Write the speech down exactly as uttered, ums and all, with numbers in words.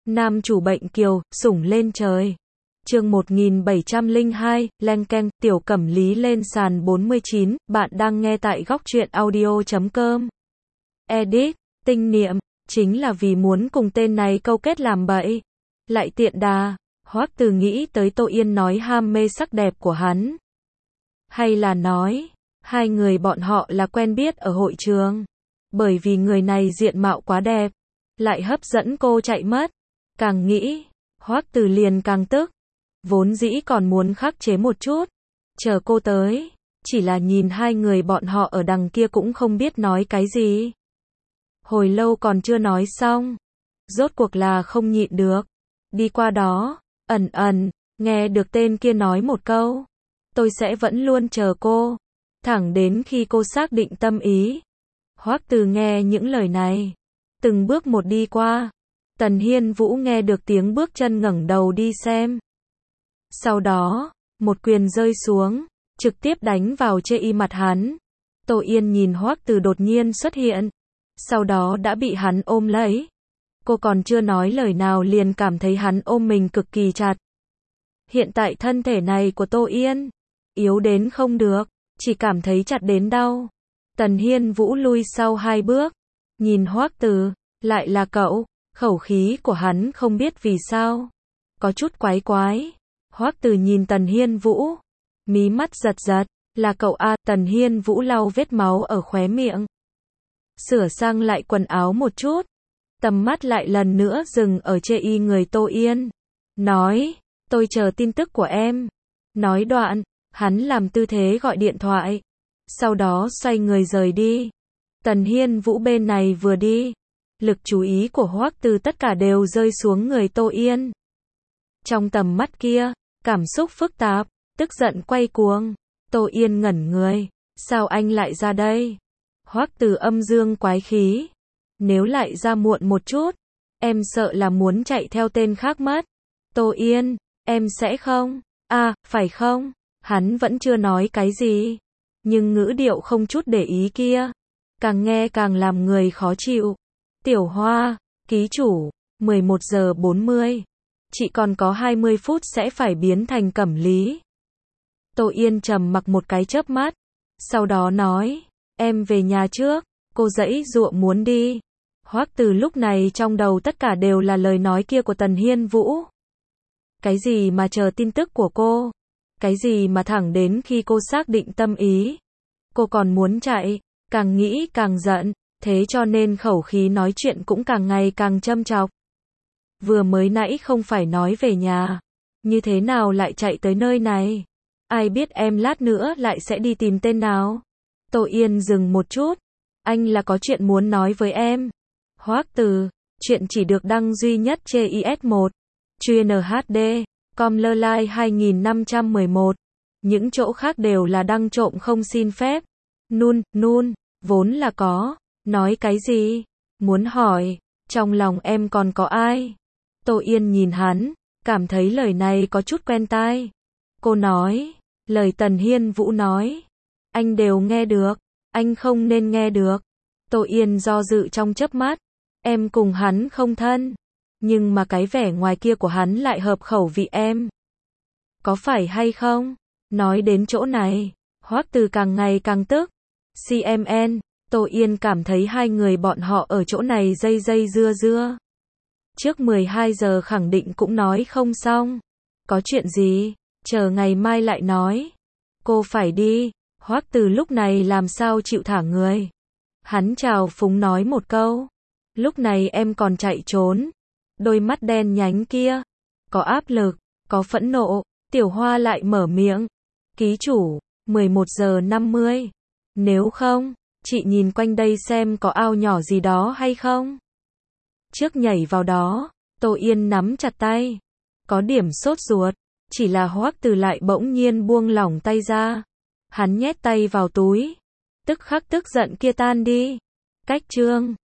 Nam chủ bệnh kiều, sủng lên trời. Chương một nghìn bảy trăm lẻ hai, len keng, Tiểu Cẩm Lý lên sàn bốn mươi chín, bạn đang nghe tại góc truyện audio chấm com. Edit, tinh niệm, chính là vì muốn cùng tên này câu kết làm bậy. Lại tiện đà, Hoắc Từ nghĩ tới Tô Yên nói ham mê sắc đẹp của hắn. Hay là nói, hai người bọn họ là quen biết ở hội trường. Bởi vì người này diện mạo quá đẹp, lại hấp dẫn cô chạy mất. Càng nghĩ, Hoắc Từ liền càng tức. Vốn dĩ còn muốn khắc chế một chút, chờ cô tới, chỉ là nhìn hai người bọn họ ở đằng kia cũng không biết nói cái gì. Hồi lâu còn chưa nói xong, rốt cuộc là không nhịn được, đi qua đó, ẩn ẩn, nghe được tên kia nói một câu, tôi sẽ vẫn luôn chờ cô, thẳng đến khi cô xác định tâm ý. Hoắc Từ nghe những lời này, từng bước một đi qua. Tần Hiên Vũ nghe được tiếng bước chân ngẩng đầu đi xem. Sau đó, một quyền rơi xuống, trực tiếp đánh vào chê y mặt hắn. Tô Yên nhìn Hoắc Từ đột nhiên xuất hiện, sau đó đã bị hắn ôm lấy. Cô còn chưa nói lời nào liền cảm thấy hắn ôm mình cực kỳ chặt. Hiện tại thân thể này của Tô Yên, yếu đến không được, chỉ cảm thấy chặt đến đau. Tần Hiên Vũ lui sau hai bước, nhìn Hoắc Từ, lại là cậu, khẩu khí của hắn không biết vì sao, có chút quái quái. Hoắc Từ nhìn Tần Hiên Vũ, mí mắt giật giật, là cậu a? Tần Hiên Vũ lau vết máu ở khóe miệng, sửa sang lại quần áo một chút, tầm mắt lại lần nữa dừng ở chê y người Tô Yên, nói, tôi chờ tin tức của em. Nói đoạn, hắn làm tư thế gọi điện thoại, sau đó xoay người rời đi. Tần Hiên Vũ bên này vừa đi, lực chú ý của Hoắc Từ tất cả đều rơi xuống người Tô Yên. Trong tầm mắt kia, cảm xúc phức tạp, tức giận quay cuồng. Tô Yên ngẩn người, sao anh lại ra đây? Hoắc Từ âm dương quái khí, nếu lại ra muộn một chút, em sợ là muốn chạy theo tên khác mất. Tô Yên, em sẽ không? À, phải không? Hắn vẫn chưa nói cái gì, nhưng ngữ điệu không chút để ý kia, càng nghe càng làm người khó chịu. Tiểu Hoa, ký chủ, mười một giờ bốn mươi. Chị còn có hai mươi phút sẽ phải biến thành Cẩm Lý. Tô Yên trầm mặc một cái chớp mắt, sau đó nói, em về nhà trước. Cô giãy giụa muốn đi. Hoắc Từ lúc này trong đầu tất cả đều là lời nói kia của Tần Hiên Vũ. Cái gì mà chờ tin tức của cô? Cái gì mà thẳng đến khi cô xác định tâm ý, cô còn muốn chạy? Càng nghĩ càng giận, thế cho nên khẩu khí nói chuyện cũng càng ngày càng châm chọc. Vừa mới nãy không phải nói về nhà, như thế nào lại chạy tới nơi này? Ai biết em lát nữa lại sẽ đi tìm tên nào? Tô Yên dừng một chút, anh là có chuyện muốn nói với em. Hoắc Từ, chuyện chỉ được đăng duy nhất trên i ét một, chuyên hát đê, com lơ lai hai nghìn năm trăm mười một, những chỗ khác đều là đăng trộm không xin phép. Nun, nun, vốn là có, nói cái gì? Muốn hỏi, trong lòng em còn có ai? Tô Yên nhìn hắn, cảm thấy lời này có chút quen tai. Cô nói, lời Tần Hiên Vũ nói, anh đều nghe được, anh không nên nghe được. Tô Yên do dự trong chớp mắt, em cùng hắn không thân, nhưng mà cái vẻ ngoài kia của hắn lại hợp khẩu vị em. Có phải hay không? Nói đến chỗ này, Hoắc Từ càng ngày càng tức. xê em en, Tô Yên cảm thấy hai người bọn họ ở chỗ này dây dây dưa dưa. Trước mười hai giờ khẳng định cũng nói không xong. Có chuyện gì? Chờ ngày mai lại nói. Cô phải đi. Hoắc Từ lúc này làm sao chịu thả người. Hắn chào phúng nói một câu. Lúc này em còn chạy trốn. Đôi mắt đen nhánh kia, có áp lực, có phẫn nộ. Tiểu Hoa lại mở miệng. Ký chủ, mười một giờ năm mươi. Nếu không, chị nhìn quanh đây xem có ao nhỏ gì đó hay không. Trước nhảy vào đó, Tô Yên nắm chặt tay, có điểm sốt ruột, chỉ là Hoắc Từ lại bỗng nhiên buông lỏng tay ra. Hắn nhét tay vào túi, tức khắc tức giận kia tan đi. Cách chương